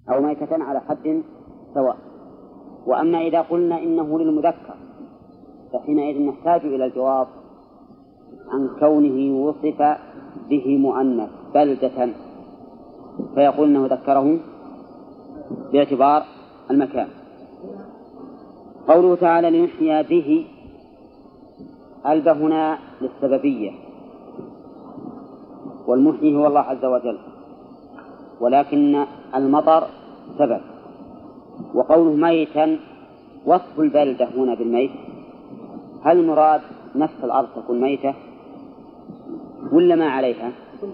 أو ميتة على حد سواء. وأما إذا قلنا إنه للمذكر فحينئذ نحتاج إلى الجواب عن كونه وصف به مؤنث بلدة، فيقول إنه ذكره باعتبار المكان. قوله تعالى لنحيي به، ألب هنا للسببية، والمحيي هو الله عز وجل، ولكن المطر سبب. وقوله ميتا وصف البلدة هنا بالميت، هل المراد نفس الأرض تكون ميتة ولا ما عليها؟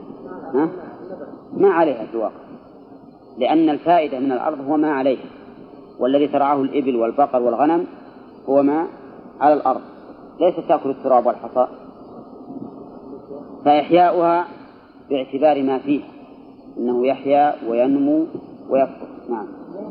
ما عليها في الواقع، لأن الفائدة من الأرض هو ما عليها، والذي ترعاه الإبل والبقر والغنم هو ما على الأرض، ليس تأكل التراب والحصى. فإحياؤها باعتبار ما فيه، إنه يحيا وينمو ويكبر. نعم.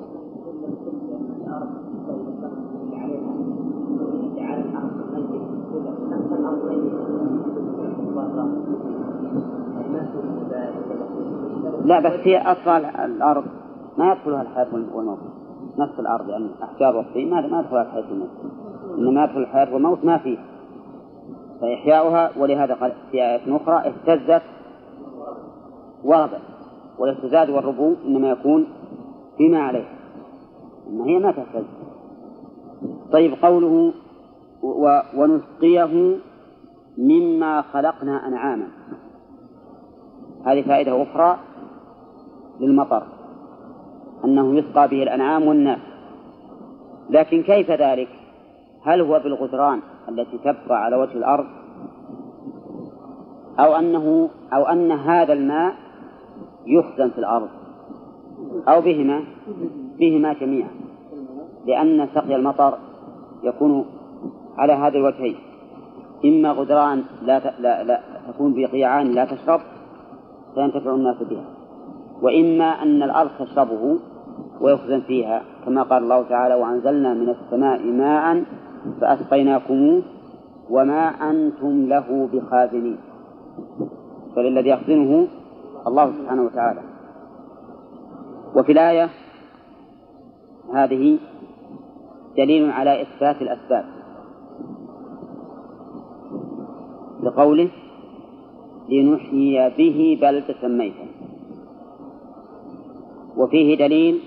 لا بس هي أصلا الأرض ما يدخلها الحياة والموت، نفس الأرض يعني أحجار والطين ما يدخلها الحياة والموت، إنما يدخل الحياة والموت ما فيه. فإحياؤها، ولهذا قال في آية أخرى اهتزت وربت، والاهتزاز والربو إنما يكون فيما عليه، إن هي ما تهتز. طيب قوله ونسقيه مما خلقنا أنعاما، هذه فائدة أخرى للمطر، أنه يسقى به الأنعام والناس. لكن كيف ذلك؟ هل هو بالغدران التي تبقى على وجه الأرض، أو أن هذا الماء يخزن في الأرض، أو بهما جميعا، لأن سقي المطر يكون على هذا الوجهين: إما غدران لا تكون بقيعان لا تشرب فينتفع الناس بها، وإما أن الأرض تشربه ويخزن فيها، كما قال الله تعالى: وأنزلنا من السماء ماء فأسقيناكموه وما أنتم له بخازنين. فللذي يخزنه الله سبحانه وتعالى. وفي الآية هذه دليل على إثبات الأسباب لقوله لنحيي به بلدة ميتا، وفيه دليل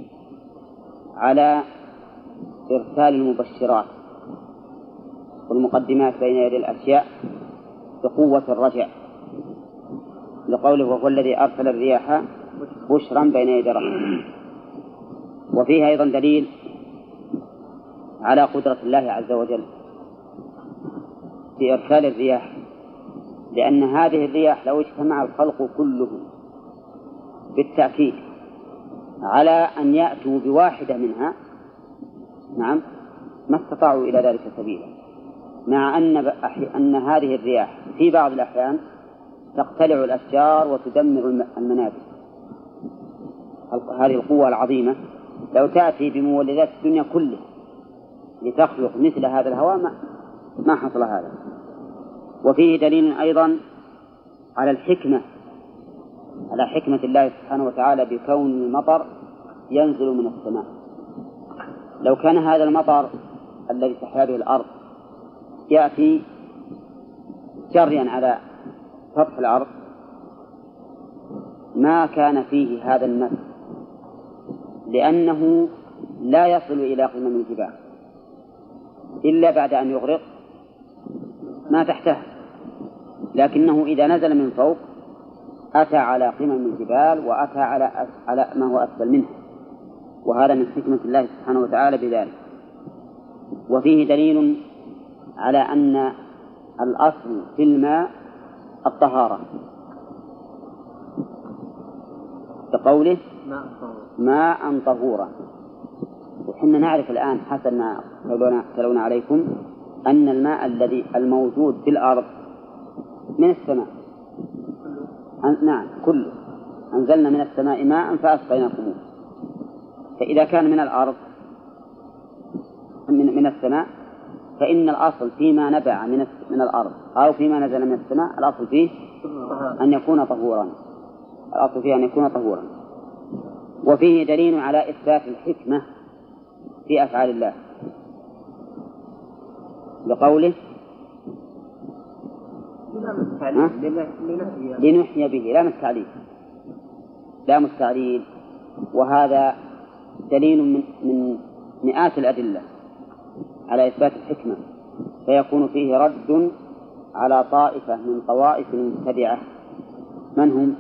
على إرسال المبشرات والمقدمات بين يدي الأشياء بقوة الرجع، لقوله وهو الذي أرسل الرياح بشرا بين يدي رحمته. وفيه أيضا دليل على قدرة الله عز وجل في إرسال الرياح، لأن هذه الرياح لو اجتمع الخلق كله بالتأكيد على أن يأتوا بواحدة منها نعم ما استطاعوا إلى ذلك سبيلا، مع أن هذه الرياح في بعض الأحيان تقتلع الأشجار وتدمر المنازل. هذه القوة العظيمة لو تأتي بمولدات الدنيا كلها لتخلق مثل هذا الهواء ما حصل هذا. وفيه دليل أيضا على حكمة الله سبحانه وتعالى بكون المطر ينزل من السماء. لو كان هذا المطر الذي تحيا به الأرض يأتي جريا على سطح الأرض ما كان فيه هذا النفس، لأنه لا يصل إلى قمم الجبال إلا بعد أن يغرق ما تحته، لكنه إذا نزل من فوق أتى على قمم الجبال وأتى على ما هو أسفل منه، وهذا من حكمة الله سبحانه وتعالى بذلك. وفيه دليل على أن الأصل في الماء الطهارة، بقوله ماء طهورا. وحنا نعرف الآن حسب ما تلونا عليكم أن الماء الذي الموجود في الأرض من السماء، نعم كله، أنزلنا من السماء ماء فأسقيناكموه. فإذا كان من الأرض من السماء فإن الأصل فيما نبع من الأرض أو فيما نزل من السماء الأصل فيه أن يكون طهورا، الأصل فيه أن يكون طهورا. وفيه دليل على إثبات الحكمة في أفعال الله لقوله لنحيي به، لام التعليل، وهذا دليل من مئات الأدلة على إثبات الحكمة، فيكون فيه رد على طائفة من طوائف المبتدعة. من هم؟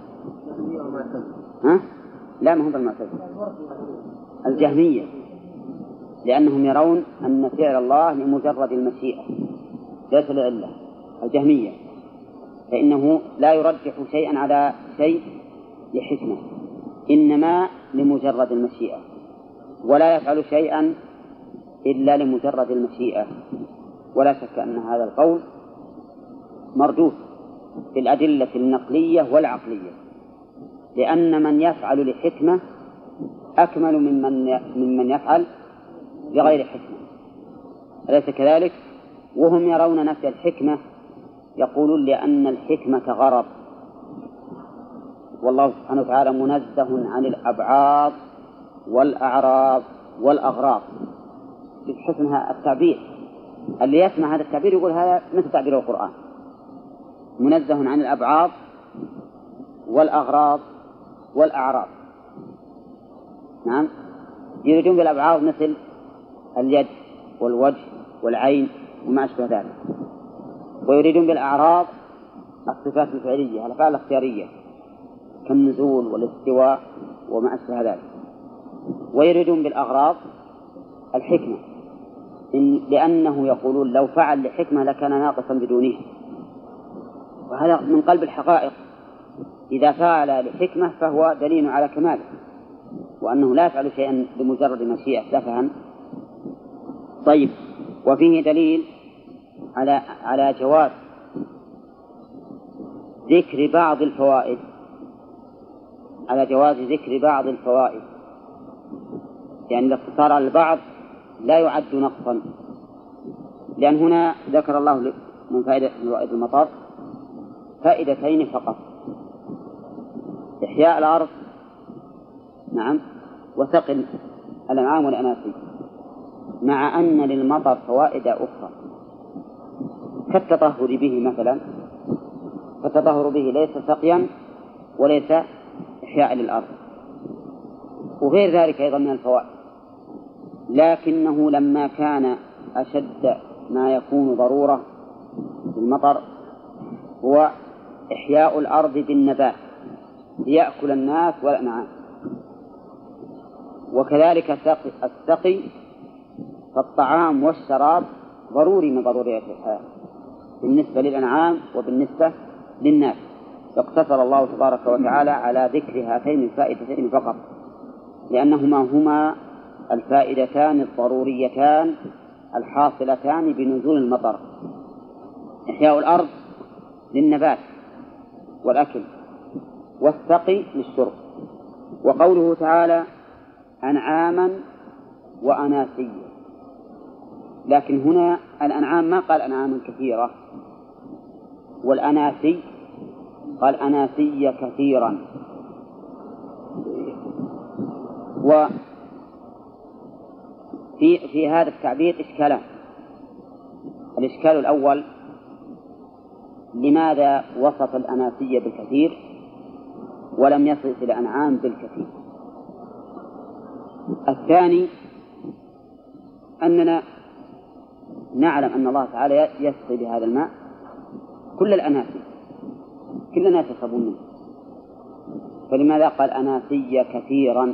لا، ما هم المعتزلة، الجهمية، لأنهم يرون أن فعل الله لمجرد المشيئة ليس لعلة. الجهمية فإنه لا يرجح شيئا على شيء لحكمة، إنما لمجرد المشيئة، ولا يفعل شيئا إلا لمجرد المشيئة. ولا شك أن هذا القول مردود في الأدلة النقلية والعقلية، لأن من يفعل لحكمة أكمل ممن يفعل لغير حكمة، أليس كذلك؟ وهم يرون نفي الحكمة، يقولون لأن الحكمة غرض، والله سبحانه وتعالى منزه عن الأبعاض والأعراض والأغراض. بحسنها التعبير، اللي يسمع هذا التعبير يقول هذا مثل تعبير القرآن، منزه عن الأبعاض والأغراض والأعراض. نعم، يريدون بالأبعاض مثل اليد والوجه والعين وما أشبه ذلك، ويريدون بالأعراض الصفات الفعلية، الأفعال الاختيارية كالنزول والاستواء وما أشبه ذلك، ويريدون بالأغراض الحكمة، لأنه يقولون لو فعل لحكمة لكان ناقصا بدونه، وهذا من قلب الحقائق. إذا فعل لحكمة فهو دليل على كماله، وأنه لا يفعل شيئا بمجرد مشيئة. لا فهم؟ طيب، وفيه دليل على جواز ذكر بعض الفوائد، على جواز ذكر بعض الفوائد، يعني الاقتصار على البعض لا يعد نقصا، لأن هنا ذكر الله من فوائد المطر فائدتين فقط: إحياء الأرض، نعم، وسقي الأنعام والأناسي، مع أن للمطر فوائد أخرى كالتطهر به مثلا، فالتطهر به ليس سقيا وليس إحياء للأرض، وغير ذلك أيضا من الفوائد. لكنه لما كان أشد ما يكون ضرورة بالمطر هو إحياء الأرض بالنبات ليأكل الناس والأنعام، وكذلك السقي فالطعام والشراب ضروري من ضروريات الحياة بالنسبة للأنعام وبالنسبة للناس، فاقتصر الله تبارك وتعالى على ذكر هاتين الفائدتين فقط، لأنهما هما الفائدتان الضروريتان الحاصلتان بنزول المطر: إحياء الأرض للنبات والأكل، والسقي للشرب. وقوله تعالى أنعاما وأناسيا، لكن هنا الأنعام ما قال أنعاما كثيرة، والأناسي قال أناسي كثيرا. وفي هذا التعبير إشكالان: الإشكال الأول، لماذا وصف الأناسي بالكثير ولم يصف الأنعام بالكثير؟ الثاني، أننا نعلم أن الله تعالى يسقي بهذا الماء كل الأناسي، كل الناس يشربون منه، فلماذا قال أناسي كثيرا؟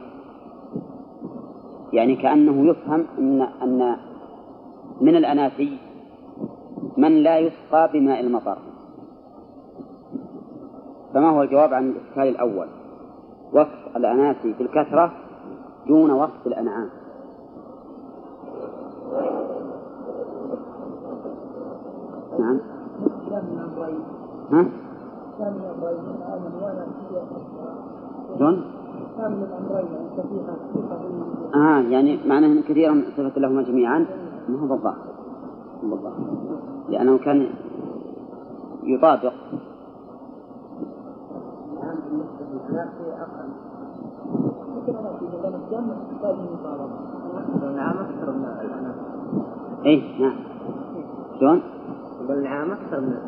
يعني كأنه يفهم أن من الأناسي من لا يسقى بماء المطر. فما هو الجواب عن الإشكال الأول؟ وصف الأناسي بالكثرة دون وصف الأنعام. نعم. ها؟ شلون؟ يعني معناه أن كثيرا صفة لهما جميعا، ما هو بالضبط، لأنه كان يطابق. النعام أكثر من الأنام. إيه نعم. شلون؟ النعام أكثر من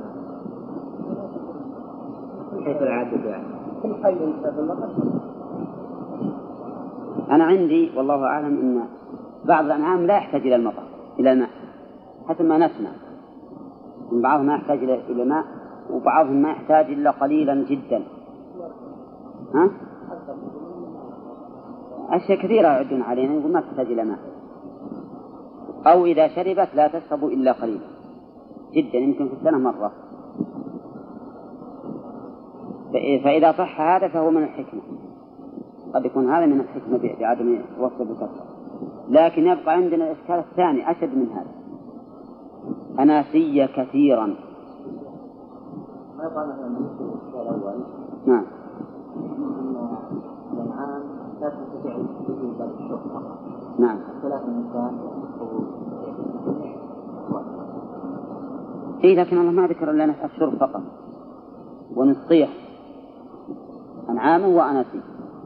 حيث العادة يعني. كل حي في المطر. أنا عندي والله أعلم أن بعض الأنعام لا يحتاج إلى المطر إلى الماء حسب ما نسمع. من بعضهم ما يحتاج إلى ماء وبعضهم ما يحتاج إلا قليلا جدا. ها؟ أشياء كثيرة يعدون علينا يقول ما تحتاج إلى ماء، أو إذا شربت لا تشرب إلا قليلا جدا يمكن في السنة مرة. فإذا صح هذا فهو من الحكمة، قد يكون هذا من الحكمة بعدم وصف الكثرة. لكن يبقى عندنا الإشكال الثاني أشد من هذا، أناسية كثيرا. ما يبقى مثلا بالنسبة الأول. نعم. الأنعام لا تستطيع الوجود بل الشرب فقط. نعم. ثلاث الإنسان إيه لكن الله ما ذكر لنا الشرب فقط ونصيح أنعام وأناسية.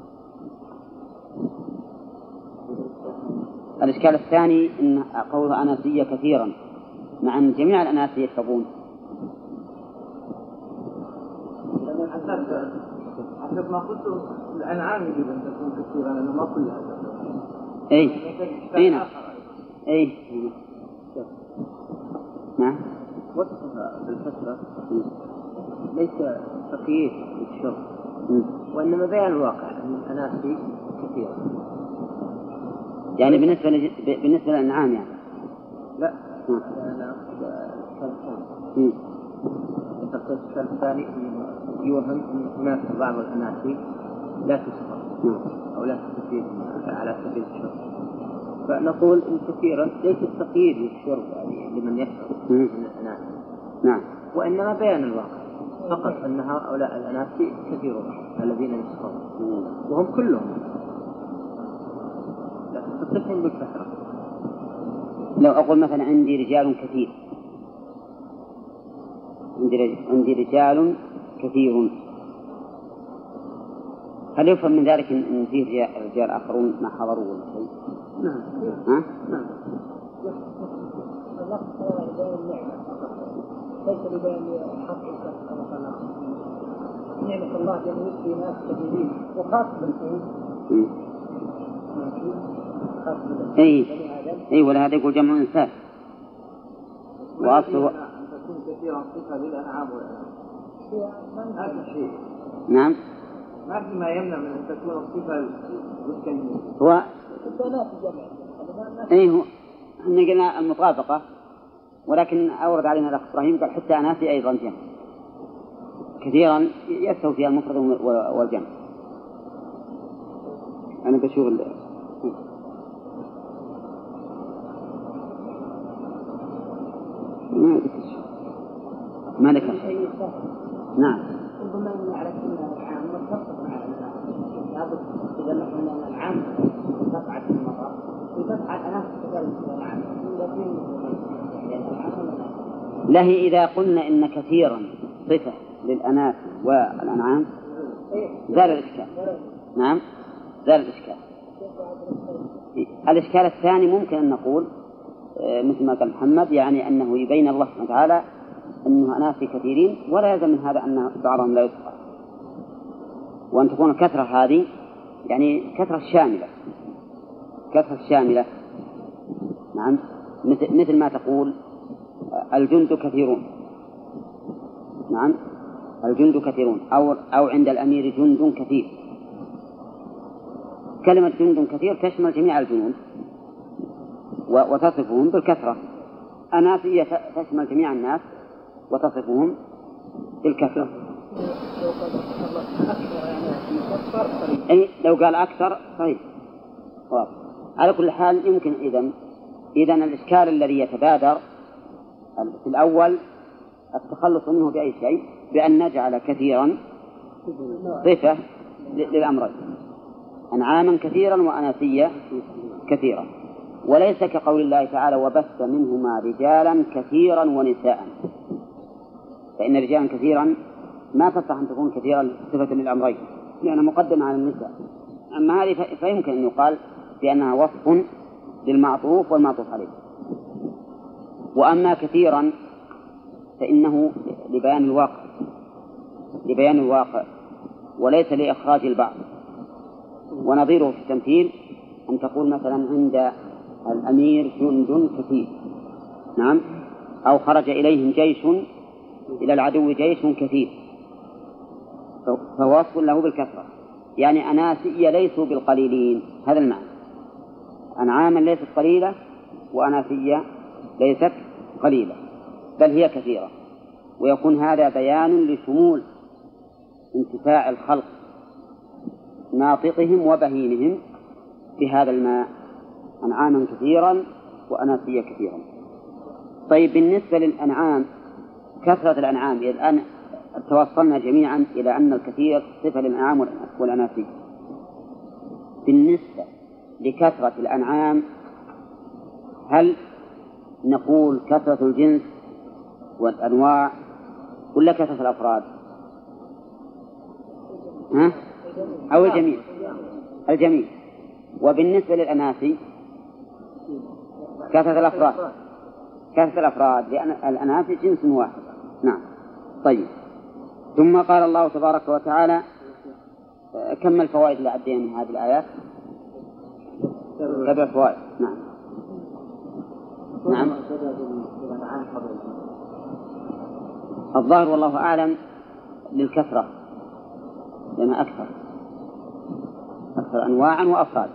الإشكال الثاني إن قوله أناسية كثيرا مع أن جميع الأناسية يشربون. حسب ما قلت الأنعام يجب أن تكون كثيرا لأنه ما كلها. أي نعم. أي نعم. وصفها بالكثرة ليس تقييد للشرب وإنما بيان الواقع أن الأناسي كثيرة. يعني بالنسبة للأنعام يعني لا أنا الإشكال الثاني يوهم أن هناك بعض الأناسي لا تسقط أو لا تستفيد على سبيل الشرب، فنقول إن كثيرا ليس التقييد للشرب يعني لمن يشرب من الأناسي. نعم. وإنما بيان الواقع فقط أن هؤلاء الأناسي كثيرون الذين يسقطون وهم كلهم لكن تصفهم بالكثرة. لو أقول مثلا عندي رجال كثير، عندي رجال كثير، هل يفهم من ذلك أن فيه رجال آخرون ما حضروا ولا شيء؟ نعم. ها؟ نعم. ليس لبيان حق نعمة الله جل في ناس كثيرين وخاصة أي ولهذا يقول جمع إنسان وأصله أن تكون كثيرا صفة للأنعام والأنعام هذا شيء. نعم. ما في ما يمنع من أن تكون الصفة للكلمة هو هو احنا قلنا المطابقة، ولكن أورد علينا الأخ إبراهيم قال حتى أناسي أيضا جمع كثيرا يستوي فيها المفرد والجمع. أنا بشوف ما ذكر شيء. نعم. ربما يعرف أن العام متصف مع لابد إذا مثلا العام تقع في المطر وتقع الأناس كذلك العام لا هي إذا قلنا إن كثيرا صفة للأناس والأنعام زال الإشكال. نعم زال الإشكال. الإشكال الثاني ممكن أن نقول مثل ما قال محمد يعني أنه يبين الله سبحانه وتعالى أنه أناس كثيرين ولا يلزم من هذا أن بعضهم لا يذكر، وأن تكون الكثرة هذه يعني كثرة شاملة. نعم مثل ما تقول الجند كثيرون. نعم الجند كثيرون أو عند الأمير جند كثير. كلمة جند كثير تشمل جميع الجنود وتصفهم بالكثرة. أناسية تشمل جميع الناس وتصفهم بالكثرة. أي لو قال أكثر صحيح. على كل حال يمكن إذن الإشكال الذي يتبادر في الأول التخلص منه بأي شيء بأن نجعل كثيرا صفة للأمرين، أنعاما كثيرا وأناسية كثيرا، وليس كقول الله تعالى وبث منهما رجالا كثيرا ونساء، فإن رجالا كثيرا ما تصح أن تكون كثيرا صفة للأمرين لأنها مقدمة على النساء. أما هذه فيمكن أن يقال بأنها وصف للمعطوف والمعطوف عليه. وأما كثيرا فإنه لبيان الواقع وليس لإخراج البعض. ونظيره في التمثيل أن تقول مثلا عند الأمير جند كثير، نعم، أو خرج إليهم جيش، إلى العدو جيش كثير، فهو وصف له بالكثرة، يعني أناسي ليسوا بالقليلين، هذا المعنى. أنعاما ليست قليلة وأناسية ليست قليلة بل هي كثيرة. ويكون هذا بيان لشمول انتفاع الخلق ناطقهم وبهيمهم بهذا الماء، أنعاما كثيرا وأناسية كثيرا. طيب بالنسبة للأنعام، كثرة الأنعام الآن توصلنا جميعا إلى أن الكثير صفة للأنعام والأناسية. بالنسبة لكثرة الأنعام هل نقول كثرة الجنس والأنواع ولا كثرة الأفراد؟ أو الجميع؟ الجميع. وبالنسبة للأناسي كثرة الأفراد لأن الأناسي جنس واحد. نعم. طيب، ثم قال الله تبارك وتعالى كم الفوائد اللي عدينا من هذه الآيات؟ 7 فوائد. نعم. نعم. الظاهر والله أعلم للكثرة، لأنها أكثر أنواعا وأفراد.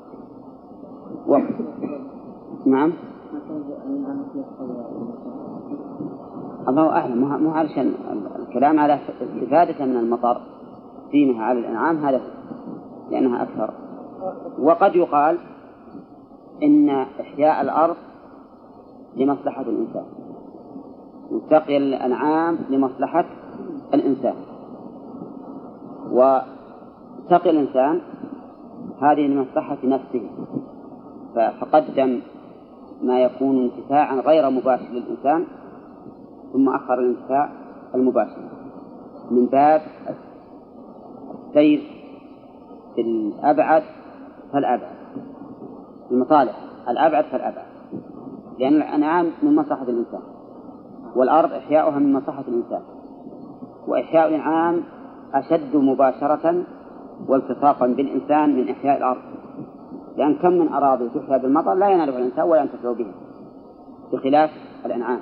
نعم. الله أعلم، مو علشان الكلام على استفادة من المطر فيها على الأنعام، هذا لأنها أكثر. وقد يقال إن إحياء الأرض لمصلحة الإنسان، وسقي الأنعام لمصلحة الإنسان، وسقي الإنسان هذه لمصلحة نفسه، فقدم ما يكون انتفاعا غير مباشر للإنسان ثم أخر الانتفاع المباشر من باب السير في الأبعد فالأبعد، المصالح الأبعد فالأبعد، لأن الأنعام من مصلحة الإنسان والأرض إحياؤها من مصلحة الإنسان، وإحياء الأنعام أشد مباشرة والتصاقا بالإنسان من إحياء الأرض، لأن كم من أراضي تحيا بالمطر لا ينالها الإنسان ولا ينتفع به بخلاف الأنعام.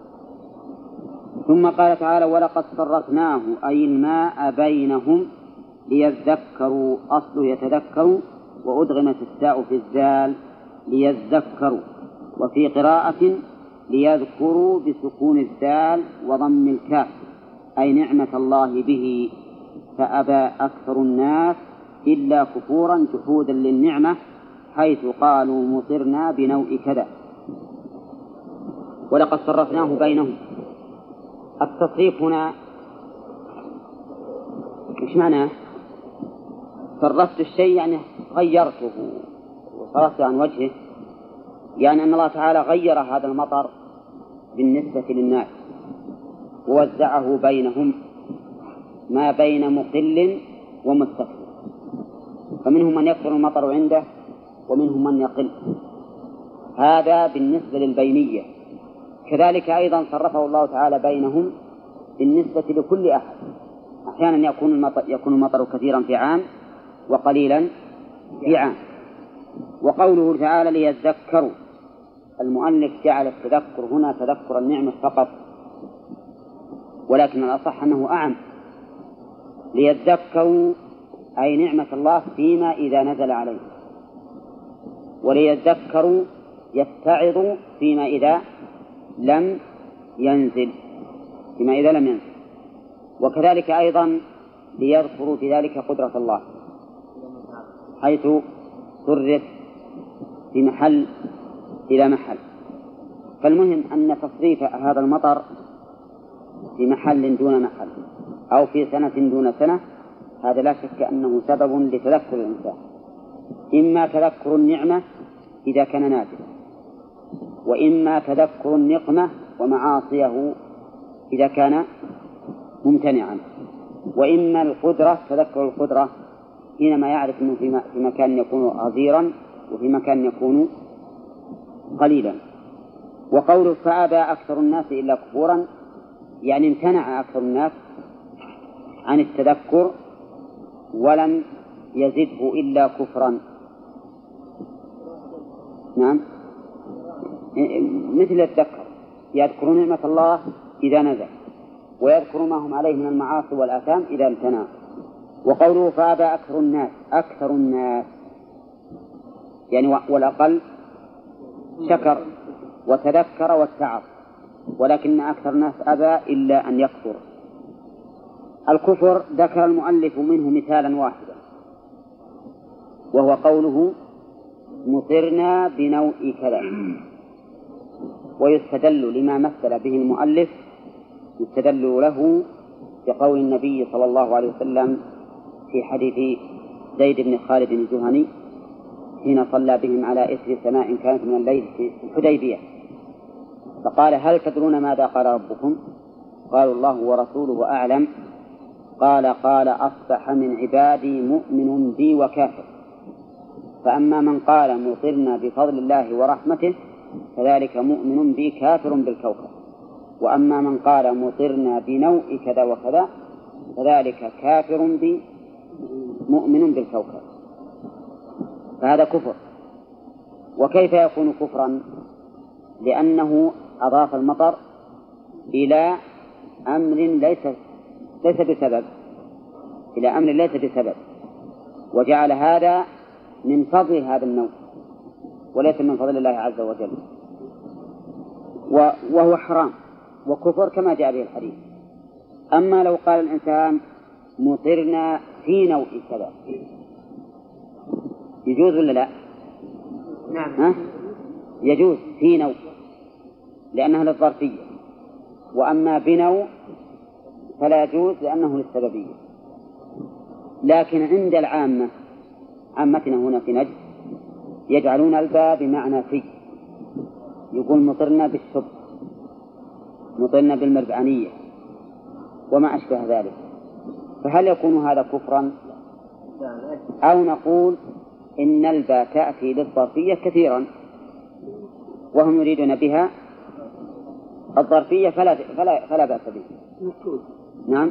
ثم قال تعالى ولقد صرفناه أي الماء بينهم ليذكروا، أصله يتذكروا وأدغمت التاء في الزال ليذكروا، وفي قراءة ليذكروا بسكون الزال وضم الكاف، أي نعمة الله به، فأبى أكثر الناس إلا كفورا جحودا للنعمة حيث قالوا مطرنا بنوء كذا. ولقد صرفناه بينهم، التصريف هنا إيش معناه؟ صرفت الشيء يعني غيرته وصرفته عن وجهه، يعني أن الله تعالى غير هذا المطر بالنسبة للناس ووزعه بينهم ما بين مقل ومستكثر، فمنهم من يكثر المطر عنده ومنهم من يقل، هذا بالنسبة للبينية. كذلك أيضا صرفه الله تعالى بينهم بالنسبة لكل أحد، أحيانا يكون المطر كثيرا في عام وقليلا في عام. وقوله تعالى ليذكروا، المؤلف جعل التذكر هنا تذكر النعمة فقط، ولكن الأصح أنه أعم، ليذكروا أي نعمة الله فيما إذا نزل عليه، وليذكروا يتعظوا فيما إذا لم ينزل، وكذلك أيضا ليذكروا في ذلك قدرة الله حيث صرف في محل إلى محل. فالمهم أن تصريف هذا المطر في محل دون محل أو في سنة دون سنة هذا لا شك أنه سبب لتذكر الإنسان، إما تذكر النعمة إذا كان نازلا، وإما تذكر النقمة ومعاصيه إذا كان ممتنعا، وإما القدرة تذكر القدرة حينما يعرف أنه في مكان يكون غزيرا وفي مكان يكون قليلا. وقوله فأبى أكثر الناس إلا كفورا يعني امتنع أكثر الناس عن التذكر ولم يزده إلا كفرا. نعم، مثل الذكر يذكرون نعمة الله إذا نزل، ويذكر ما هم عليه من المعاصي والآثام إذا امتنع. وقوله فأبى أكثر الناس يعني والأقل شكر وتذكر واتعظ، ولكن أكثر الناس أبى إلا أن يكفر. الكفر ذكر المؤلف منه مثالا واحدا، وهو قوله مطرنا بنوء كذا. ويستدل لما مثل به المؤلف، يستدل له بقول النبي صلى الله عليه وسلم في حديث زيد بن خالد الجهني حين صلى بهم على إثر سماء كانت من الليل في الحديبية، فقال هل تدرون ماذا قال ربكم؟ قالوا الله ورسوله أعلم. قال أصبح من عبادي مؤمن بي وكافر، فأما من قال مطرنا بفضل الله ورحمته فذلك مؤمن بي كافر بالكوكب، وأما من قال مطرنا بنوء كذا وكذا فذلك كافر بي مؤمن بالكوكب. فهذا كفر. وكيف يكون كفرا؟ لأنه أضاف المطر إلى أمر ليس بسبب، إلى أمر ليس بسبب، وجعل هذا من فضل هذا النوع وليس من فضل الله عز وجل، وهو حرام وكفر كما جاء به الحديث. أما لو قال الإنسان مطرنا في نوء كذا يجوز ولا لا؟ نعم. يجوز في نوء لأنها للظرفية، وأما بنوء فلا يجوز لأنه للسببية. لكن عند عامتنا هنا في نجد يجعلون الباء بمعنى في، يقول مطرنا بالشب، مطرنا بالمربعانية وما أشبه ذلك. فهل يكون هذا كفرا؟ أو نقول إن الباء تأتي للظرفية كثيرا وهم يريدون بها الظرفية فلا بأس به. نعم،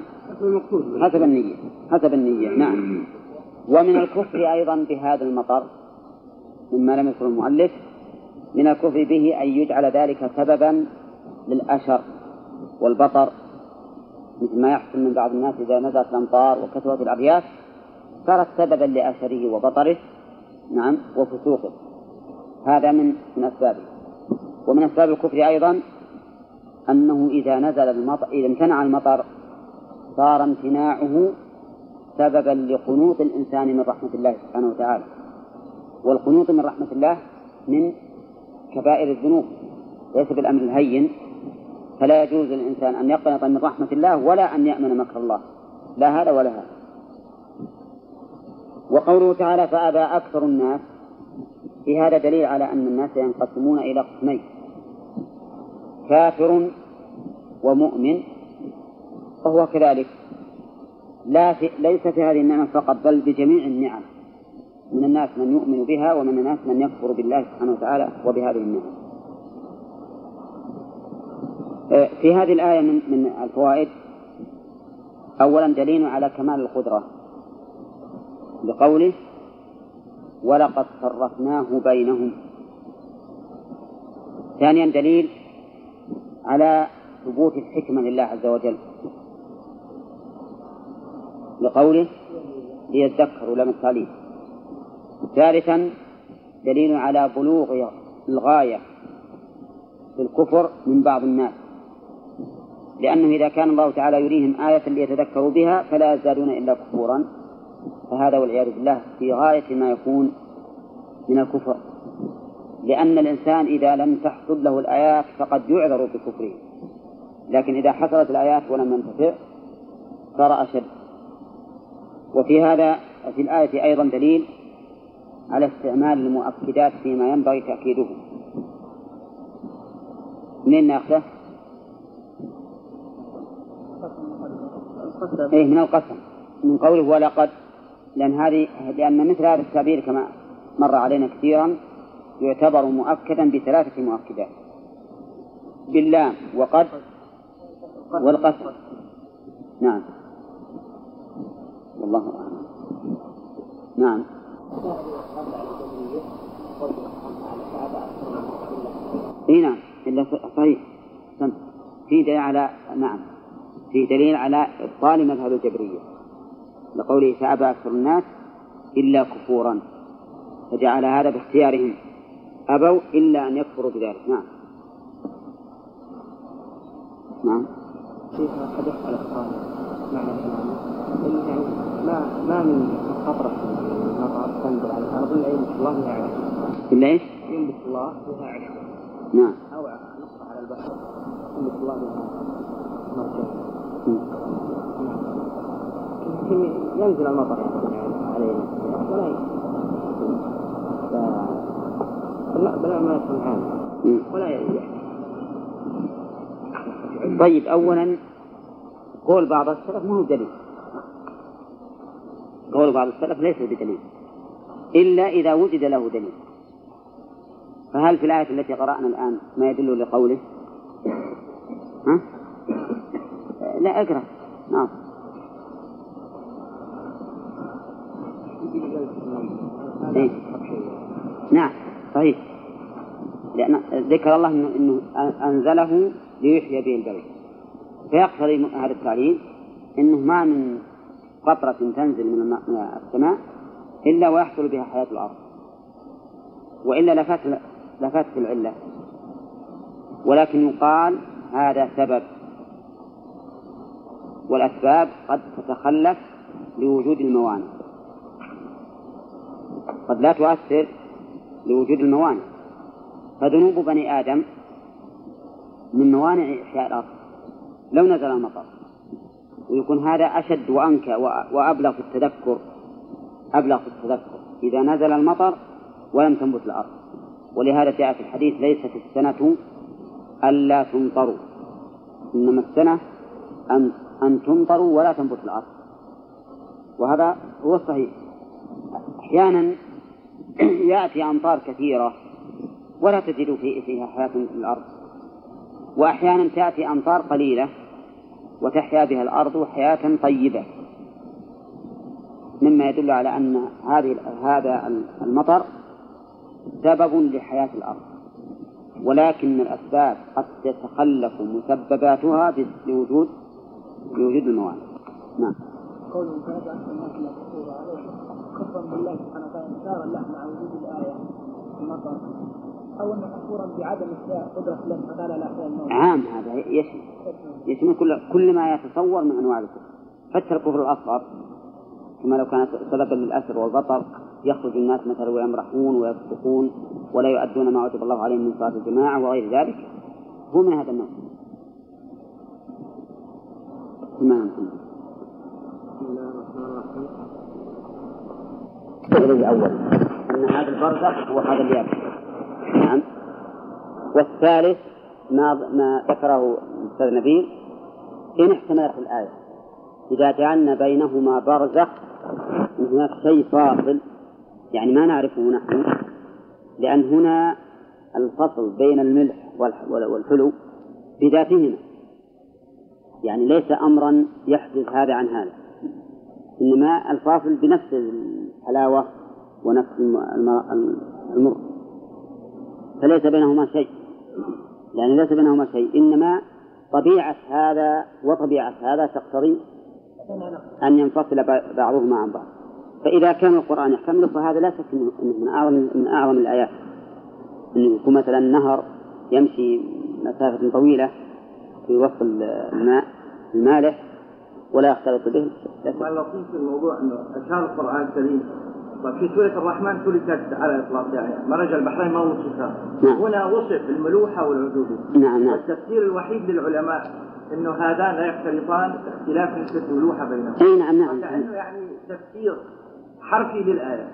حسب النية. نعم. ومن الكفر أيضا بهذا المطر مما لم يذكر المؤلف، من الكفر به أن يجعل ذلك سببا للأشر والبطر، مثل ما يحصل من بعض الناس إذا نزلت الأمطار وكثرت الأبيات صارت سببا لأشره وبطره. نعم، وفسوقه. هذا من أسبابه. ومن أسباب الكفر أيضا أنه إذا امتنع المطر صار امتناعه سببا لقنوط الإنسان من رحمة الله سبحانه وتعالى، والقنوط من رحمة الله من كبائر الذنوب ليس بالأمر الهين، فلا يجوز للإنسان أن يقنط من رحمة الله ولا أن يأمن مكر الله، لا هذا ولا هذا. وقوله تعالى فأبى أكثر الناس، في هذا دليل على أن الناس ينقسمون إلى قسمين، كافر ومؤمن. فهو كذلك ليس في هذه النعمة فقط بل بجميع النعم، من الناس من يؤمن بها ومن الناس من يكفر بالله سبحانه وتعالى وبهذه النعم. في هذه الآية من الفوائد أولا دليل على كمال القدرة بقوله ولقد صرفناه بينهم. ثانيا دليل على ثبوت الحكمة لله عز وجل بقوله ليذكروا لم التعليم. ثالثا دليل على بلوغ الغاية في الكفر من بعض الناس، لأنه إذا كان الله تعالى يريهم آية ليتذكروا بها فلا يزدادون إلا كفورا، فهذا والعياذ بالله في غاية ما يكون من الكفر، لأن الإنسان إذا لم تحصل له الآيات فقد يعذر بكفره، لكن إذا حصلت الآيات ولم ينتفع صار أشد. وفي الآية أيضا دليل على استعمال المؤكدات فيما ينبغي تأكيده. منين نأخذه؟ من القسم، من قوله ولقد لأن مثل هذا التعبير كما مر علينا كثيرا يعتبر مؤكدا ب3 مؤكدات: باللام وقد والقسم. نعم، والله أعلم. نعم. اي نعم، إلا صحيح. في دليل على في دليل على إبطال مذهب الجبرية لقوله: فأبى أكثر الناس إلا كفورا، فجعل هذا باختيارهم، أبوا إلا أن يكفروا بذلك. نعم. نعم. حدث على الصالح معنى كلامه يعني ما من خطرة نظر تنزل على الأرض إلا ينبت الله بها عرش. إلا إيش؟ ينبت الله بها عرش. نعم. أو نصر على البحر ينبت الله بها مرجع. ينزل المطر يعني علينا ولا ما يكون عام ولا يحدث. طيب، أولا قول بعض السلف ما هو دليل، قول بعض السلف ليس بدليل إلا إذا وجد له دليل. فهل في الآية التي قرأنا الآن ما يدل لقوله؟ ها؟ لا، أقرأ. نعم. إيه؟ نعم صحيح، لأن ذكر الله أنه أنزله ليحيي به البلد، فيقتضي هذا التعليل أنه ما من قطرة تنزل من السماء إلا ويحصل بها حياة الأرض، وإلا لفاتت العلة. ولكن يقال هذا سبب، والأسباب قد تتخلف لوجود الموانع، قد لا تؤثر لوجود الموانع. فذنوب بني آدم من موانع إحياء الأرض لو نزل المطر، ويكون هذا أشد وأنكى وأبلغ في التذكر إذا نزل المطر ولم تنبت الأرض. ولهذا جاء في الحديث: ليست السنة ألا تمطروا، إنما السنة أن تمطروا ولا تنبت الأرض. وهذا هو الصحيح. أحيانا يأتي أمطار كثيرة ولا تجد فيها حياة في الأرض، وأحيانا تأتي أمطار قليلة وتحيا بها الأرض حياة طيبة، مما يدل على أن هذا المطر سبب لحياة الأرض، ولكن الأسباب قد تتخلف مسبباتها لوجود الموانع. نعم. قول فأبى أكثر الناس إلا كفورا عليه كفرا بالله سبحانه وتعالى إنكارا له مع وجود الآية في المطر، أو أن كفورا بعدم قدرة الله سبحانه وتعالى على إحياء الموتى. عام، هذا يشمل كل ما يتصور من أنواع الكفر، حتى الكفر الأصغر، كما لو كانت سببا للأسر والبطر، يخرج الناس مثلا ويمرحون ويصدقون ولا يؤدون ما وجب الله عليهم من صلاة الجماعة وغير ذلك، هو من هذا النوع. الأول أن هذا البرزخ هو هذا اليابس. نعم. والثالث ما ذكره الأستاذ نبيل: إن احتملت الآية إذا جعلنا بينهما برزخ، هناك شيء فاصل يعني ما نعرفه نحن، لأن هنا الفصل بين الملح والحلو بذاتهما، يعني ليس أمرا يحدث هذا عن هذا، إنما الفاصل بنفس الحلاوة ونفس المر، فليس بينهما شيء، يعني ليس بينهما شيء، إنما طبيعة هذا وطبيعة هذا تقتضي أن ينفصل بعضهما عن بعض. فإذا كان القرآن يحتمل فهذا لا شك أنه من أعظم الآيات، أنه يكون مثلا نهر يمشي مسافة طويلة في وسط الماء المالح ولا يختلط به. اللطيف في الموضوع أنه أشار القرآن الكريم في سورة الرحمن تركت على الإطلاق، يعني مرج البحرين ما وصفها. نعم. هنا وصف الملوحة والعذوبة. نعم. والتفسير الوحيد للعلماء أنه هذان لا يختلطان اختلاف نسبة الملوحة بينهم. نعم. كأنه يعني تفسير حرفي للآية.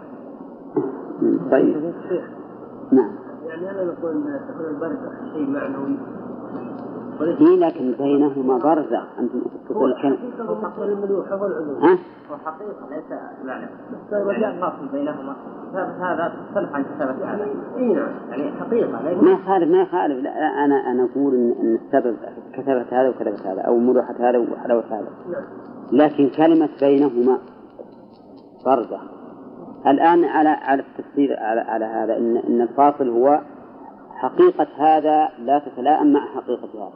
طيب. نعم. يعني أنا نقول تكون البركة شيء معنوي إيه لكن بينهما برزخ. أنتم تقول الكلام ها؟ وحقيقة ليس معنى يعني فاصل بينهما. هذا تختلف عن كتابة هذا. يعني حقيقة ما يخالف. لا أنا أقول إن السبب كتابة هذا وكتابة هذا أو ملوحة هذا وحلاوة هذا. لكن كلمة بينهما برزخ. الآن على التفسير على هذا إن الفاصل هو حقيقة هذا لا تتلائم مع حقيقة هذا،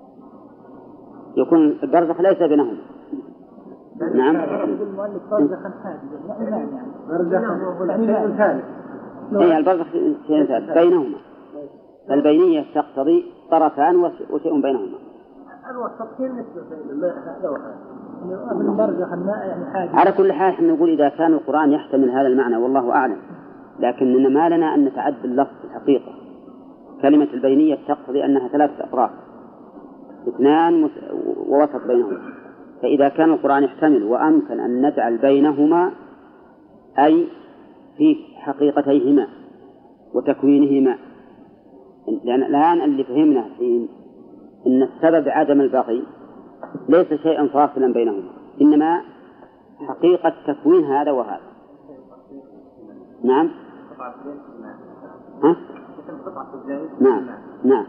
يكون البرزخ ليس بينهما. نعم. أي البرزخ شيء ثالث بينهما. البينية تقتضي طرفان وشيء بينهما. على كل حال احنا نقول إذا كان القرآن يحتمل هذا المعنى والله أعلم، لكننا ما لنا أن نتعدى اللفظ الحقيقة. كلمة البينية تقتضي أنها ثلاثة أطراف اثنان ووسط بينهما، فإذا كان القرآن يحتمل وأمكن أن نجعل بينهما أي في حقيقتيهما وتكوينهما. لأن الآن اللي فهمنا حين إن السبب عدم البغي ليس شيئا فاصلا بينهما، إنما حقيقة تكوين هذا وهذا. نعم. ها؟ نعم نعم.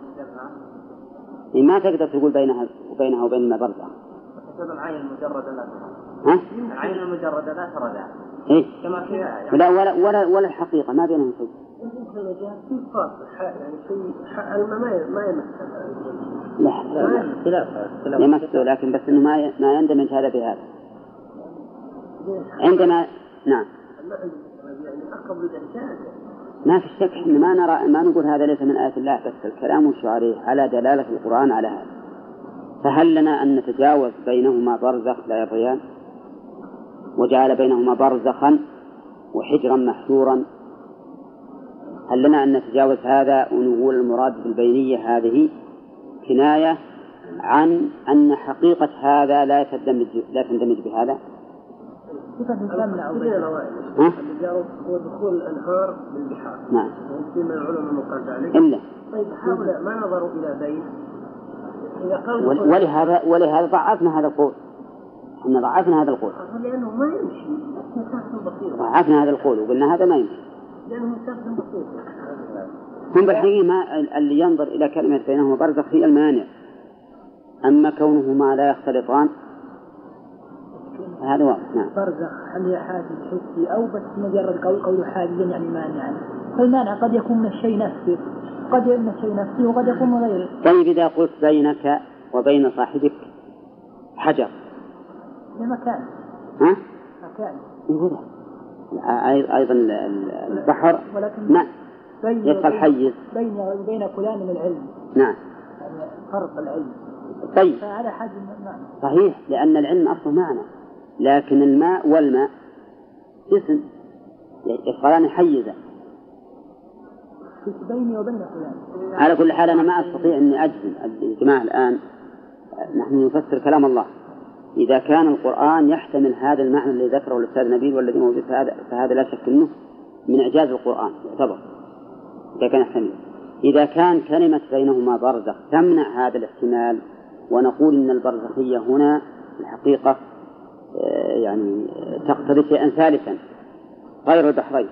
ما تقدر تقول بينها وبين ما برزخ. العين المجردة لا ها؟ العين المجردة لا ترى ذلك. إيه؟ كما في يعني. لا ولا الحقيقة ما بينهم شيء. يعني شيء ما يمثل. لا يمثل، لكن بس إنه ما يندمج هذا بهذا. عندما نعم. ما في شك إن ما نقول هذا ليس من آيات الله، بس الكلام الشعري على دلالة القرآن على هذا. فهل لنا أن نتجاوز بينهما برزخ لا يبغيان وجعل بينهما برزخا وحجرا محشورا؟ هل لنا أن نتجاوز هذا ونقول المراد بالبينية هذه كناية عن أن حقيقة هذا لا تندمج بهذا؟ هو دخول الأنهار بالبحار. نعم. وفي من العلماء مقال ذلك. إلا. طيب هؤلاء ما نظروا إلى بين. ولهذا ضعفنا هذا القول. إحنا ضعفنا هذا القول. لأنه ما يمشي. ضعفنا هذا القول وقلنا هذا ما يمشي. لأنه مسافة بسيط. هم بالحقيقة ما اللي ينظر إلى كلمة بينهما برزخ هي المانع. أما كونهما لا يختلطان هذا واضح. نعم. برزخ هل هي حاجز حسي أو بس مجرد قول حاجزا يعني مانع؟ فالمانع قد يكون من الشيء نفسه، قد يكون من الشيء نفسه وقد يكون من غيره. طيب إذا قلت بينك وبين صاحبك حجر لمكان. ها؟ مكان. يقول أيضا البحر ما يدخل حيز بيني وبين فلان من العلم. نعم. يعني فرق العلم. طيب. فهذا حاجز معنى. صحيح، لأن العلم أصله معنى، لكن الماء والماء جسم يدخلان حيزا. بيني وبين فلان. على كل حال أنا ما أستطيع أني أجزم. الجماعة الآن نحن نفسر كلام الله. إذا كان القرآن يحتمل هذا المعنى الذي ذكره الأستاذ نبيل والذي موجود فهذا لا شك أنه من إعجاز القرآن يعتبر. إذا كان يحتمل. إذا كان كلمة بينهما برزخ تمنع هذا الاحتمال ونقول إن البرزخية هنا الحقيقة يعني تقتضي شيئا ثالثا غير البحرين،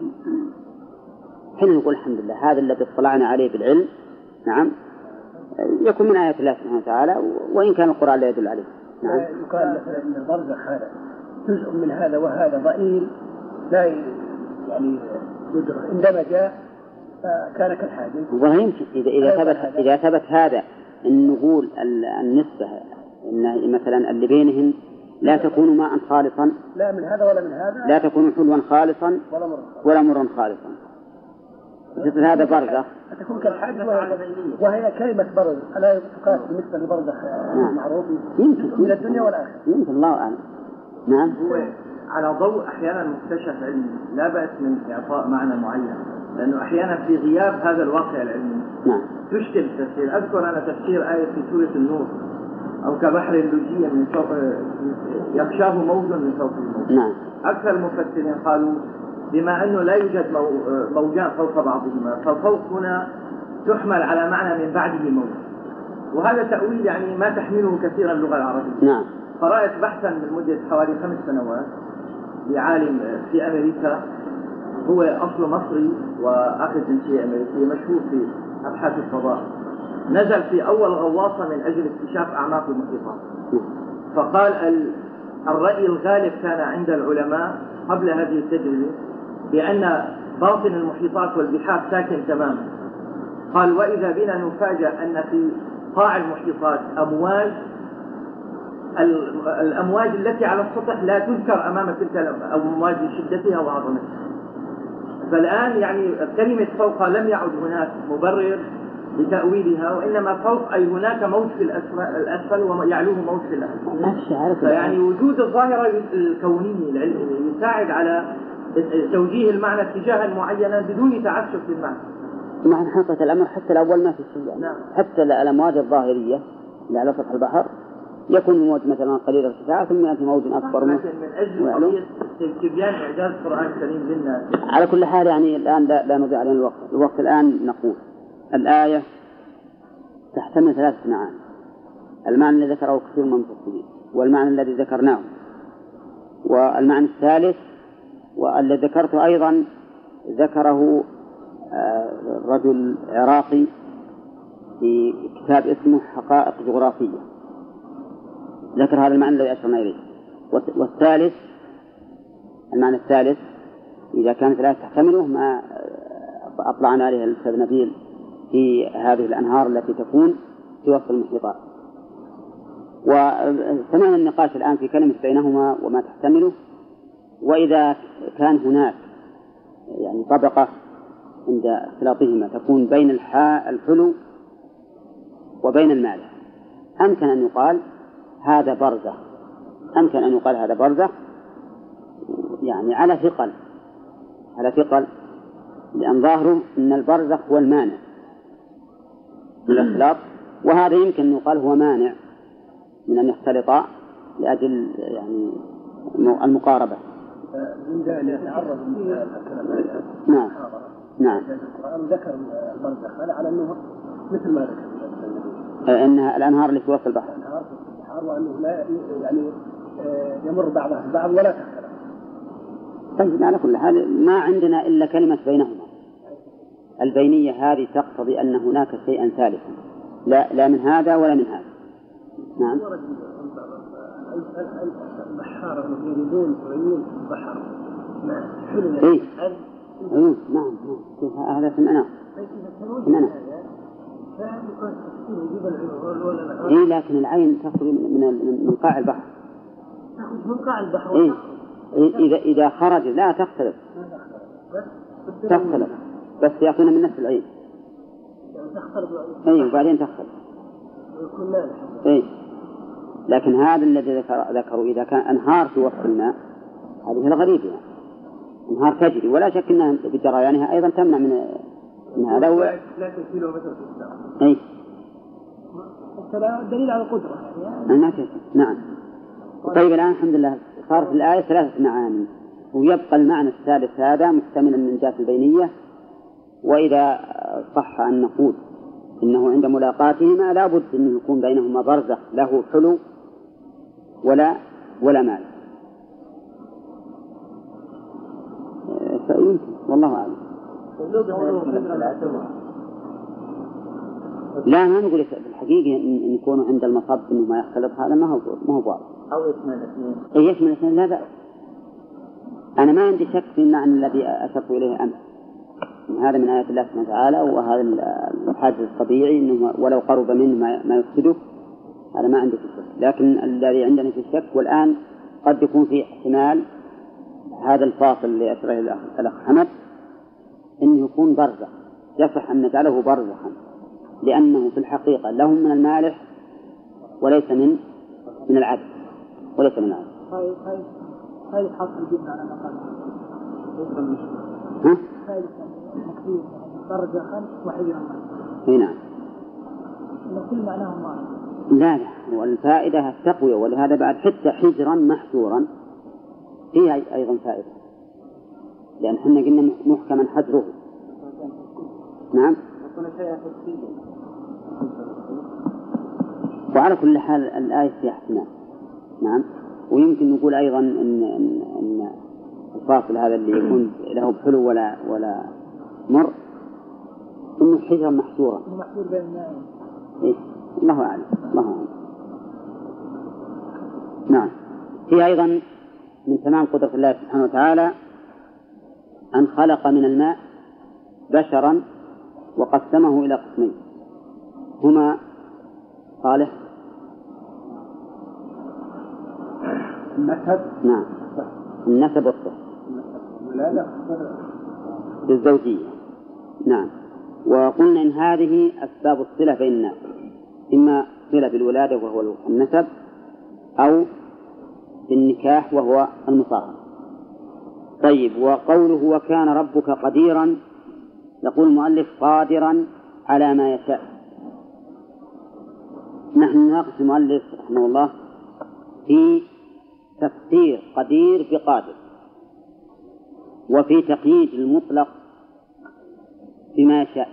حين نقول الحمد لله هذا الذي اطلعنا عليه بالعلم نعم يكون من آيات الله سبحانه وتعالى وإن كان القرآن لا يدل عليه. نعم. يقال مثلا أن البرزخ هذا جزء من هذا وهذا ضئيل لا يعني يدرك عندما جاء كان كالحاجز. ويمكن إذا ثبت هذا أن نقول النسبة إن مثلا اللي بينهم لا تكون ماء خالصا، لا من هذا ولا من هذا، لا تكون حلوا خالصا ولا مرا خالصا، مثل هذا برزخ تكون كالحاجز وهي كلمة برز ألا تقاس بالنسبة لبرزخ معروف يمكن إلى الدنيا والآخرة. يمكن الله أعلم. نعم. هو على ضوء أحيانا مكتشف علمي لا بأس من إعطاء معنى معين، لأنه أحيانا في غياب هذا الواقع العلمي نعم. تشكل التفسير. أذكر أنا تفسير آية في سورة النور أو كبحر لجي من فوق يغشاه موج من فوق الموج. نعم. أكثر المفسرين قالوا بما أنه لا يوجد موجان فوق بعضهما فالفوق هنا تحمل على معنى من بعده موج، وهذا تأويل يعني ما تحمله كثيرا اللغة العربية. نعم. قرأت بحثا من مدة حوالي 5 سنوات لعالم في أمريكا، هو أصله مصري وأخذ جنسية أمريكية، مشهور في أبحاث الفضاء. نزل في أول غواصة من أجل اكتشاف أعماق المحيطات، فقال الرأي الغالب كان عند العلماء قبل هذه التجربة بأن باطن المحيطات والبحار ساكن تماما. قال وإذا بنا نفاجأ أن في قاع المحيطات الأمواج التي على السطح لا تذكر أمام تلك الأمواج لشدتها وعظمتها. فالآن يعني كلمة فوق لم يعد هناك مبرر لتأويلها، وإنما فوق أي هناك موج في الأسفل ويعلوه موج في الأسفل. فيعني وجود الظاهرة الكونية العلمية يساعد على توجيه المعنى اتجاها معينا بدون تعسف في المعنى. مع حقيقة الأمر حتى الأول ما في شيء يعني. نعم. حتى الأمواج الظاهرية اللي على سطح البحر يكون الموج مثلا قليل ارتفاع ثم يأتي موج أكبر منه. من أجل قضية تبيان إعجاز القرآن الكريم للناس. على كل حال يعني الآن لا نضيع علينا الوقت الآن نقول الآية تحتمل 3 معاني. المعنى الذي ذكره كثير من المفسرين، والمعنى الذي ذكرناه، والمعنى الثالث والذي ذكرته أيضا ذكره رجل عراقي في كتاب اسمه حقائق جغرافية، ذكر هذا المعنى الذي أشرنا إليه. والثالث المعنى الثالث إذا كانت لا تحتمله ما أطلعنا عليه الأستاذ نبيل في هذه الأنهار التي تكون في وسط المحيطات. وسمعنا النقاش الآن في كلمة بينهما وما تحتمله. وإذا كان هناك يعني طبقة عند اختلاطهما تكون بين الحلو وبين المالح، أمكن أن يقال هذا برزخ، أمكن أن يقال هذا برزخ يعني على ثقل، لأن ظاهره أن البرزخ هو المانع من الاختلاط، وهذا يمكن أن يقال هو مانع من أن يختلطا لأجل يعني المقاربة. من ذلك يتعرض نعم. نعم. القرآن ذكر البرزخ على أنه مثل ما ذكر أنها الأنهار اللي في وسط البحر، الأنهار في البحر، وأنه لا يعني يمر بعضها البعض ولا تختلط. طيب على كل حال ما عندنا إلا كلمة بينهما. البينية هذه تقتضي أن هناك شيئا ثالثا لا من هذا ولا من هذا. نعم. البحار يريدون عيون البحر إيه. نعم. هذا سمعنا. إيه لكن العين تخرج من قاع البحر. تخرج من قاع البحر. إيه. إذا خرج لا تختلف. تختلف بس يأخذنا من نفس العين. إيه وبعدين تختلف. إيه. لكن هذا الذي ذكروا إذا كان أنهار في وسط الماء هذه الغريبة يعني. أنهار تجري ولا شك أنها بجريانها أيضا تمنع من هذا. لا تسيله مثل في السماء. إيه. دليل على القدرة. نعم. طيب الآن الحمد لله صارت الآية 3 معاني، ويبقى المعنى الثالث هذا محتملا من جهة البينية. وإذا صح أن نقول إنه عند ملاقاتهما لا بد أن يكون بينهما برزخ له حلو ولا مال. فيمكن والله أعلم. لا ما نقول بالحقيقة إن يكونوا عند المصب إنه ما يختلط، هذا ما هو واضح. أو يشمل الاثنين. إيه يشمل الاثنين لا بأس. أنا ما عندي شك في المعنى الذي أشرت إليه أمس، هذا من آيات الله سبحانه وتعالى، وهذا الحاجز الطبيعي إنه ولو قرب منه ما يفسده، هذا ما عندي في الشك. لكن الذي عندنا في الشك والآن قد يكون في احتمال هذا الفاصل اللي أشره الأخ حمد إنه يكون برزخ، يصح أن نجعله برزخا لأنه في الحقيقة لهم من المالح وليس من العدل وليس من العدل. هاي حاصل جدا على الأقل. ها؟ هاي مكتوب برزخا وحجرا. نعم. كل معناهم واحد. لا والفائدة التقوية، ولهذا بعد حتى حجرا محجورا فيها أيضا فائدة، لأن حنا قلنا محكما حجره. نعم. وعلى كل حال الآية فيها احتمال. نعم. ويمكن نقول أيضا إن الفاصل هذا اللي يكون له بحلو ولا مر إنه حجر محجورة. محجور بين النائم. إيه الله أعلم. الله أعلم. نعم. في أيضا من تمام قدرة الله سبحانه وتعالى أن خلق من الماء بشرا وقسمه إلى قسمين هما صالح النسب. نعم النسب والصهر بالزوجية. نعم. وقلنا إن هذه أسباب الصلة بين الناس، إما صلة بالولادة وهو النسب، أو بالنكاح وهو المصاهرة. طيب، وقوله وكان ربك قديرا، يقول المؤلف قادرا على ما يشاء. نحن نناقش المؤلف رحمه الله في تفسير قدير بقادر، وفي تقييد المطلق بما يشاء.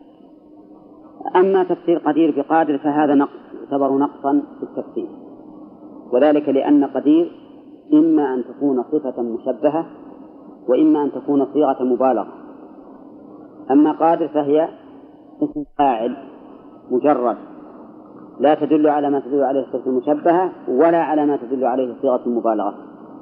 أما تفسير قدير بقادر فهذا نقص، يعتبر نقصا في التفسير، وذلك لأن قدير إما أن تكون صفة مشبهة وإما أن تكون صيغة مبالغة. أما قادر فهي اسم فاعل مجرد، لا تدل على ما تدل عليه الصفة المشبهة ولا على ما تدل عليه صيغة المبالغة.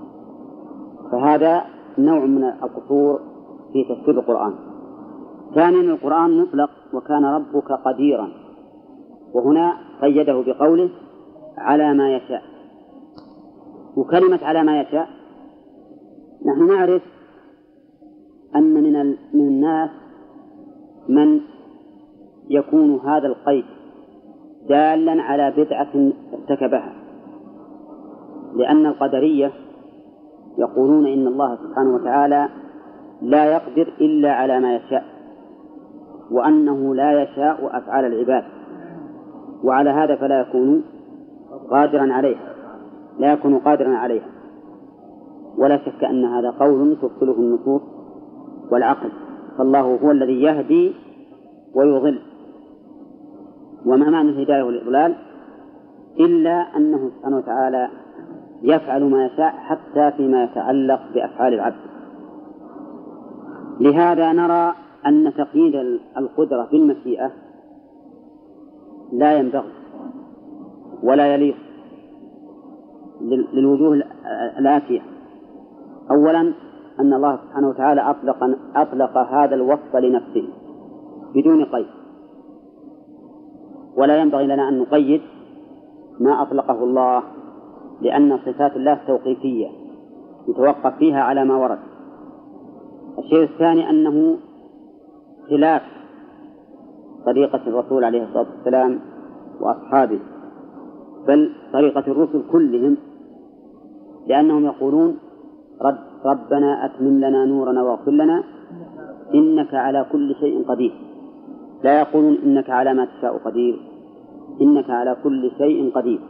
فهذا نوع من القصور في تفسير القرآن. ثانيا، القرآن مطلق وكان ربك قديرا، وهنا قيده بقوله على ما يشاء. وكلمة على ما يشاء نحن نعرف أن من الناس من يكون هذا القيد دالا على بدعة ارتكبها، لأن القدرية يقولون إن الله سبحانه وتعالى لا يقدر إلا على ما يشاء، وأنه لا يشاء أفعال العباد، وعلى هذا فلا يكون قادرا عليها، لا يكون قادرا عليها. ولا شك أن هذا قول تبطله النصوص والعقل، فالله هو الذي يهدي ويضل، وما معنى الهداية والإضلال إلا أنه سبحانه وتعالى يفعل ما يشاء حتى فيما يتعلق بأفعال العبد. لهذا نرى أن تقييد القدرة بالمشيئة لا ينبغي ولا يليق للوجوه الآتية. أولا، أن الله سبحانه وتعالى أطلق هذا الوصف لنفسه بدون قيد، ولا ينبغي لنا أن نقيد ما أطلقه الله، لأن صفات الله توقيفية يتوقف فيها على ما ورد. الشيء الثاني أنه خلاف طريقة الرسول عليه الصلاة والسلام وأصحابه، بل طريقة الرسل كلهم، لأنهم يقولون ربنا أتمم لنا نورنا واغفر لنا إنك على كل شيء قدير. لا يقولون إنك على ما تشاء قدير، إنك على كل شيء قدير.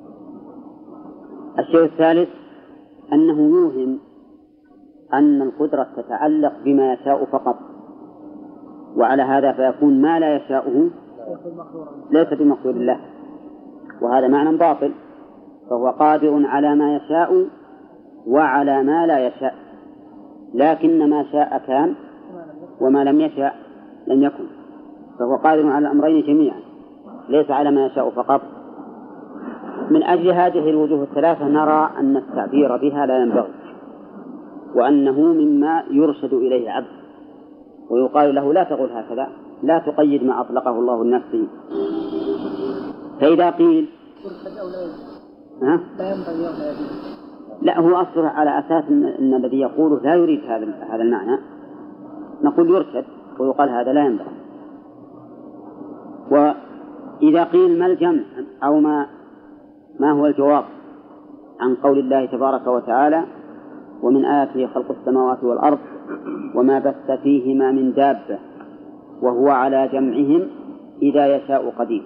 الشيء الثالث أنه يوهم أن القدرة تتعلق بما يشاء فقط، وعلى هذا فيكون ما لا يشاءه ليس بمقدور الله، وهذا معنى باطل. فهو قادر على ما يشاء وعلى ما لا يشاء، لكن ما شاء كان وما لم يشاء لم يكن، فهو قادر على الأمرين جميعا، ليس على ما يشاء فقط. من أجل هذه الوجوه الثلاثة نرى أن التعبير بها لا ينبغي، وأنه مما يرشد إليه العبد، ويقال له لا تقول هكذا، لا تقيد ما أطلقه الله لنفسه. فإذا قيل لا، هو أصله على أساس أن الذي يقوله لا يريد هذا المعنى، نقول يرشد ويقال هذا لا ينبغي. وإذا قيل ما الجمع أو ما هو الجواب عن قول الله تبارك وتعالى ومن آياته خلق السماوات والأرض وما بث فيهما من دابة وهو على جمعهم إذا يشاء قدير.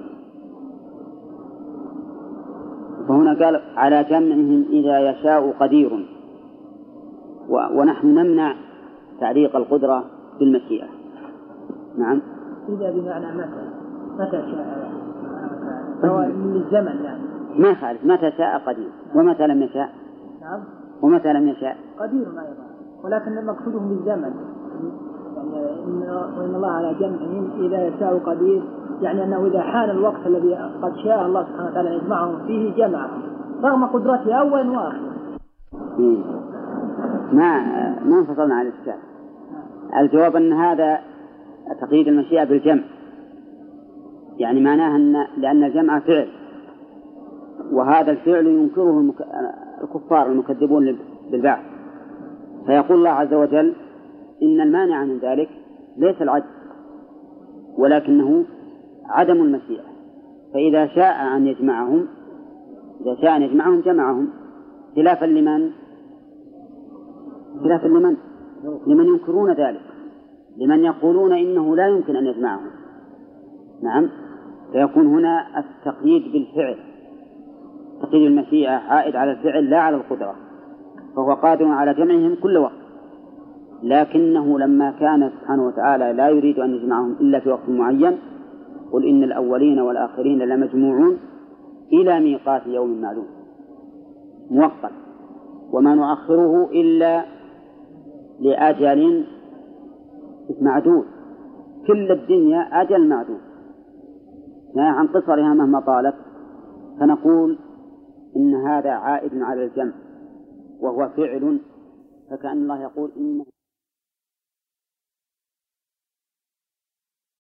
فهنا قال على جمعهم إذا يشاء قدير، ونحن نمنع تعليق القدرة بالمشيئة. نعم. إذا بمعنى متى شاء من الزمن يعني. ما يخالف، متى شاء قدير ومتى لم يشاء. نعم. ومتى لم يشاء قدير أيضا، ولكن مقصودهم بالزمن، يعني إن الله على جمعهم إذا يشاء قدير، يعني أنه إذا حان الوقت الذي قد شاء الله سبحانه وتعالى يجمعهم فيه جمعهم رغم قدرته أولا وآخر. ما انفصلنا عن الإشكال. الجواب أن هذا تقييد المشيئة بالجمع، يعني معناه أن لأن الجمع فعل، وهذا الفعل ينكره الكفار المكذبون بالبعث، فيقول الله عز وجل إن المانع من ذلك ليس العجز ولكنه عدم المشيئة، فإذا شاء أن يجمعهم جمعهم، خلافا لمن ينكرون ذلك، لمن يقولون إنه لا يمكن أن يجمعهم. نعم، فيكون هنا التقييد بالفعل، تقييد المشيئة عائد على الفعل لا على القدرة، فهو قادر على جمعهم كل وقت، لكنه لما كان سبحانه وتعالى لا يريد أن يجمعهم إلا في وقت معين، قل إن الأولين والآخرين لمجموعون إلى ميقات يوم معلوم مؤقت، وما نؤخره إلا لأجل معدود، كل الدنيا أجل معدود يعني عن قصرها مهما طالت، فنقول إن هذا عائد على الجمع وهو فعل، فكأن الله يقول إن